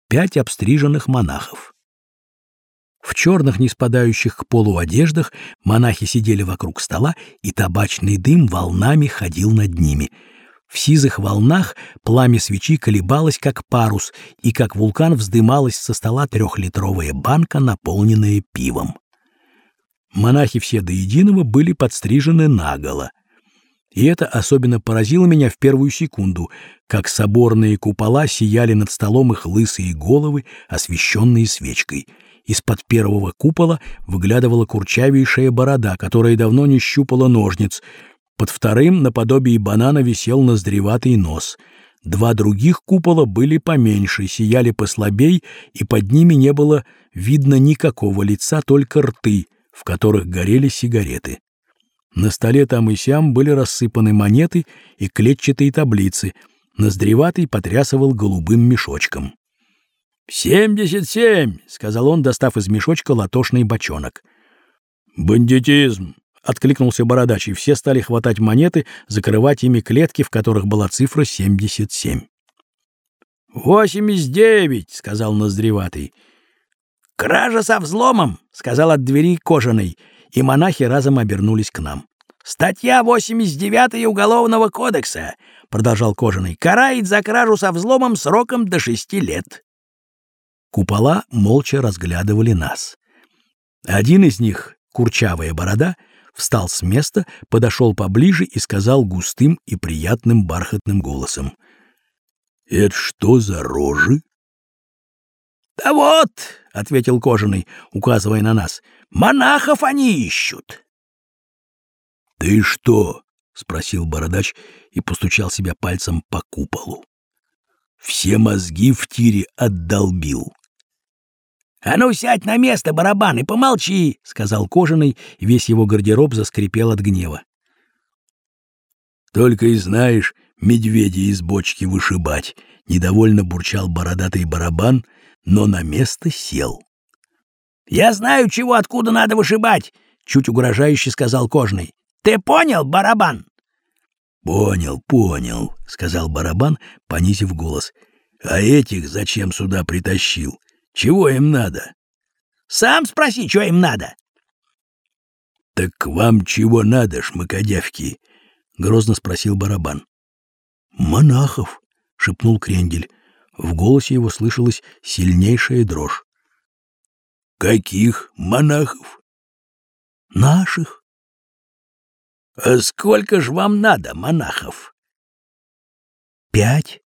5 обстриженных монахов. В черных, не спадающих к полу одеждах монахи сидели вокруг стола, и табачный дым волнами ходил над ними. В сизых волнах пламя свечи колебалось, как парус, и как вулкан вздымалась со стола 3-литровая банка, наполненная пивом. Монахи все до единого были подстрижены наголо. И это особенно поразило меня в первую секунду, как соборные купола сияли над столом их лысые головы, освещенные свечкой. Из-под первого купола выглядывала курчавейшая борода, которая давно не щупала ножниц. Под вторым, наподобие банана, висел ноздреватый нос. 2 других купола были поменьше, сияли послабей, и под ними не было видно никакого лица, только рты, в которых горели сигареты. На столе там и сям были рассыпаны монеты и клетчатые таблицы. Ноздреватый потрясывал голубым мешочком. 77, — сказал он, достав из мешочка латошный бочонок. «Бандитизм!» — откликнулся бородач, и все стали хватать монеты, закрывать ими клетки, в которых была цифра 77. 89, — сказал Ноздреватый. «Кража со взломом», — сказал от двери Кожаный, и монахи разом обернулись к нам. «Статья 89 Уголовного кодекса», — продолжал Кожаный, — «карает за кражу со взломом сроком до 6 лет». Купола молча разглядывали нас. Один из них, курчавая борода, встал с места, подошел поближе и сказал густым и приятным бархатным голосом: «Это что за рожи?» «Да вот», — ответил Кожаный, указывая на нас, — «монахов они ищут». «Ты что?» — спросил бородач и постучал себя пальцем по куполу. «Все мозги в тире отдолбил». «А ну сядь на место, барабан, и помолчи», — сказал Кожаный, и весь его гардероб заскрипел от гнева. «Только и знаешь медведя из бочки вышибать», — недовольно бурчал бородатый барабан, но на место сел. «Я знаю, чего откуда надо вышибать», — чуть угрожающе сказал Кожаный. «Ты понял, барабан?» «Понял», — сказал барабан, понизив голос. «А этих зачем сюда притащил? Чего им надо?» «Сам спроси, что им надо». «Так вам чего надо, шмакодявки?» — грозно спросил барабан. «Монахов», — шепнул Крендель. В голосе его слышалась сильнейшая дрожь. «Каких монахов?» «Наших». «А сколько ж вам надо монахов?» «5».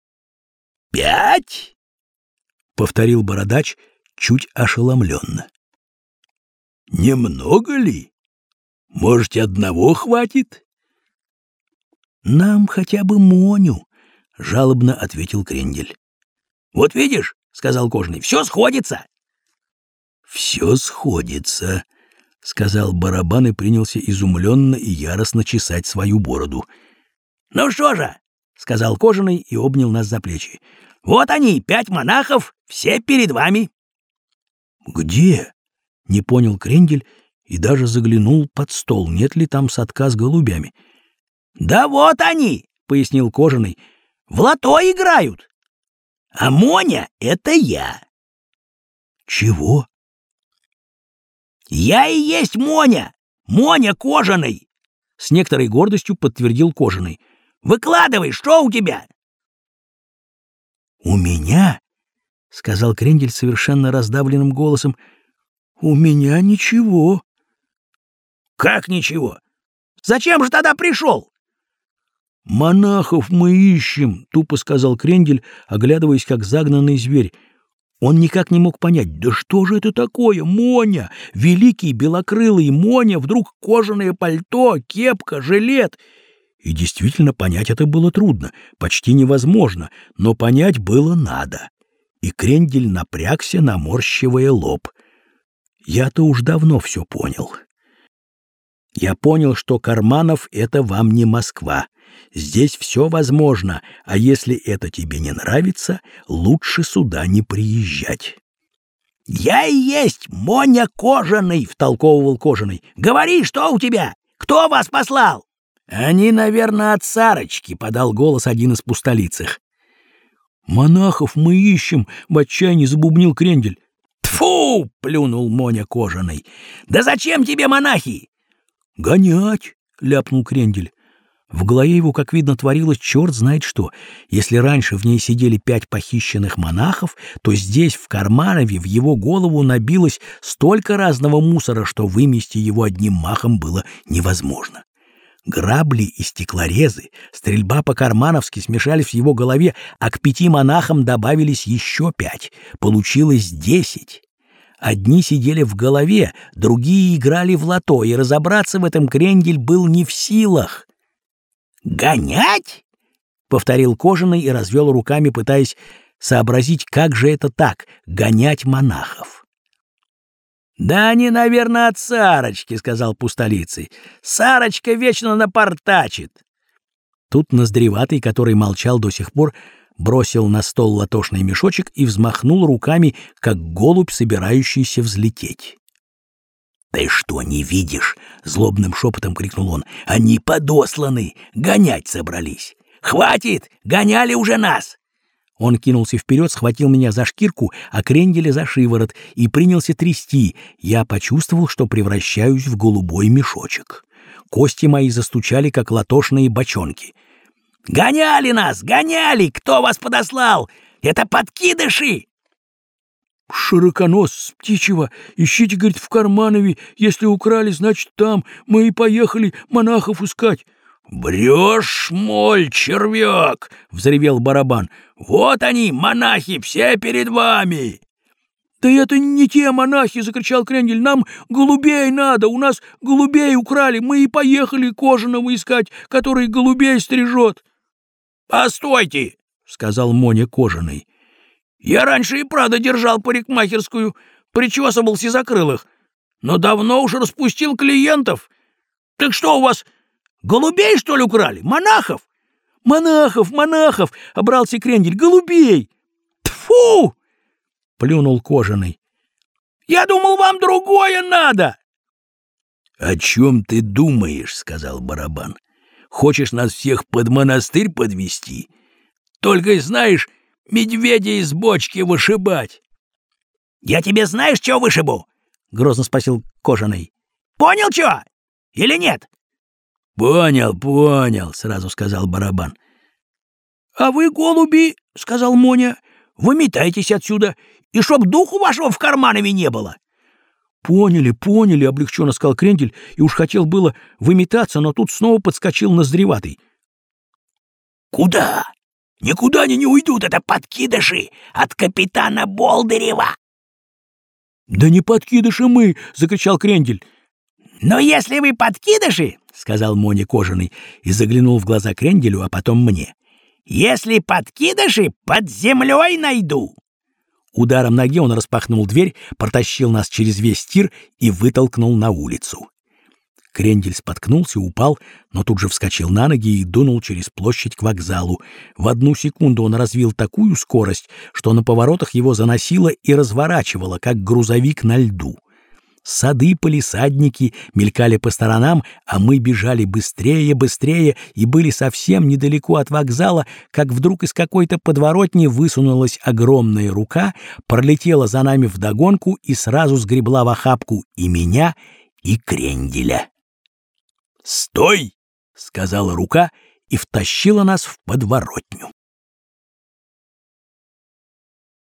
«5?» — повторил бородач чуть ошеломленно. «Немного ли? Может, одного хватит?» «Нам хотя бы Моню», — жалобно ответил Крендель. «Вот видишь, — сказал Кожаный, — все сходится». «Все сходится», — сказал барабан и принялся изумленно и яростно чесать свою бороду. «Ну что же», — сказал Кожаный и обнял нас за плечи, — «вот они, 5 монахов, все перед вами». «Где?» — не понял Крендель и даже заглянул под стол, нет ли там садка с голубями. «Да вот они», — пояснил Кожаный, — «в лото играют. А Моня — это я». «Чего?» «Я и есть Моня! Моня Кожаный!» — с некоторой гордостью подтвердил Кожаный. «Выкладывай, что у тебя?» «У меня?» — сказал Крендель совершенно раздавленным голосом. «У меня ничего». «Как ничего? Зачем же тогда пришел?» «Монахов мы ищем», — тупо сказал Крендель, оглядываясь, как загнанный зверь. Он никак не мог понять, да что же это такое, Моня? Великий белокрылый Моня, вдруг кожаное пальто, кепка, жилет. И действительно понять это было трудно, почти невозможно, но понять было надо. И Крендель напрягся, наморщивая лоб. Я-то уж давно все понял. Я понял, что Карманов — это вам не Москва. Здесь все возможно, а если это тебе не нравится, лучше сюда не приезжать. «Я и есть Моня Кожаный», — втолковывал Кожаный. «Говори, что у тебя? Кто вас послал?» «Они, наверное, от Сарочки», — подал голос один из пустолицых. «Монахов мы ищем!» — в отчаянии забубнил Крендель. «Тьфу!» — плюнул Моня Кожаный. «Да зачем тебе монахи?» «Гонять!» — ляпнул Крендель. В голове его, как видно, творилось черт знает что. Если раньше в ней сидели 5 похищенных монахов, то здесь, в Карманове, в его голову набилось столько разного мусора, что вымести его одним махом было невозможно. Грабли и стеклорезы, стрельба по-кармановски смешались в его голове, а к 5 монахам добавились еще 5. Получилось 10. Одни сидели в голове, другие играли в лото, и разобраться в этом Крендель был не в силах. «Гонять?» — повторил Кожаный и развел руками, пытаясь сообразить, как же это так — гонять монахов. «Да они, наверное, от Сарочки», — сказал Пустолицый. «Сарочка вечно напортачит». Тут Ноздреватый, который молчал до сих пор, бросил на стол латошный мешочек и взмахнул руками, как голубь, собирающийся взлететь. «Ты что, не видишь?» — злобным шепотом крикнул он. «Они подосланы! Гонять собрались! Хватит! Гоняли уже нас!» Он кинулся вперед, схватил меня за шкирку, а Кренделя за шиворот и принялся трясти. Я почувствовал, что превращаюсь в голубой мешочек. Кости мои застучали, как латошные бочонки. «Гоняли нас! Гоняли! Кто вас подослал? Это подкидыши!» «Широконос с Птичьего, ищите, говорит, в Карманове. Если украли, значит, там. Мы и поехали монахов искать». «Брешь, моль, червяк!» — взревел Барабан. «Вот они, монахи, все перед вами!» «Да это не те монахи!» — закричал Крендель. «Нам голубей надо! У нас голубей украли! Мы и поехали Кожаного искать, который голубей стрижет!» «Постойте!» — сказал Моня Кожаный. «Я раньше и правда держал парикмахерскую, причесывал сизокрылых, но давно уж распустил клиентов. Так что у вас, голубей, что ли, украли? Монахов?» «Монахов! — обрался Крендель. — Голубей!» «Тьфу!» — плюнул Кожаный. «Я думал, вам другое надо!» «О чем ты думаешь?» — сказал Барабан. «Хочешь нас всех под монастырь подвести? Только, знаешь, медведя из бочки вышибать». «Я тебе знаешь, что вышибу?» — грозно спросил Кожаный. «Понял, что? Или нет?» «Понял, — сразу сказал Барабан. «А вы, голуби, — сказал Моня, — выметайтесь отсюда, и чтоб духу вашего в Карманове не было». Поняли, — облегченно сказал Крендель, и уж хотел было выметаться, но тут снова подскочил Ноздреватый. «Куда? Никуда они не уйдут, это подкидыши от капитана Болдырева!» «Да не подкидыши мы!» — закричал Крендель. «Но если вы подкидыши, — сказал Моня Кожаный и заглянул в глаза Кренделю, а потом мне, — если подкидыши, под землей найду». Ударом ноги он распахнул дверь, протащил нас через весь тир и вытолкнул на улицу. Крендель споткнулся, упал, но тут же вскочил на ноги и дунул через площадь к вокзалу. В 1 секунду он развил такую скорость, что на поворотах его заносило и разворачивало, как грузовик на льду. Сады, палисадники мелькали по сторонам, а мы бежали быстрее и были совсем недалеко от вокзала, как вдруг из какой-то подворотни высунулась огромная рука, пролетела за нами вдогонку и сразу сгребла в охапку и меня, и Кренделя. «Стой!» — сказала рука и втащила нас в подворотню.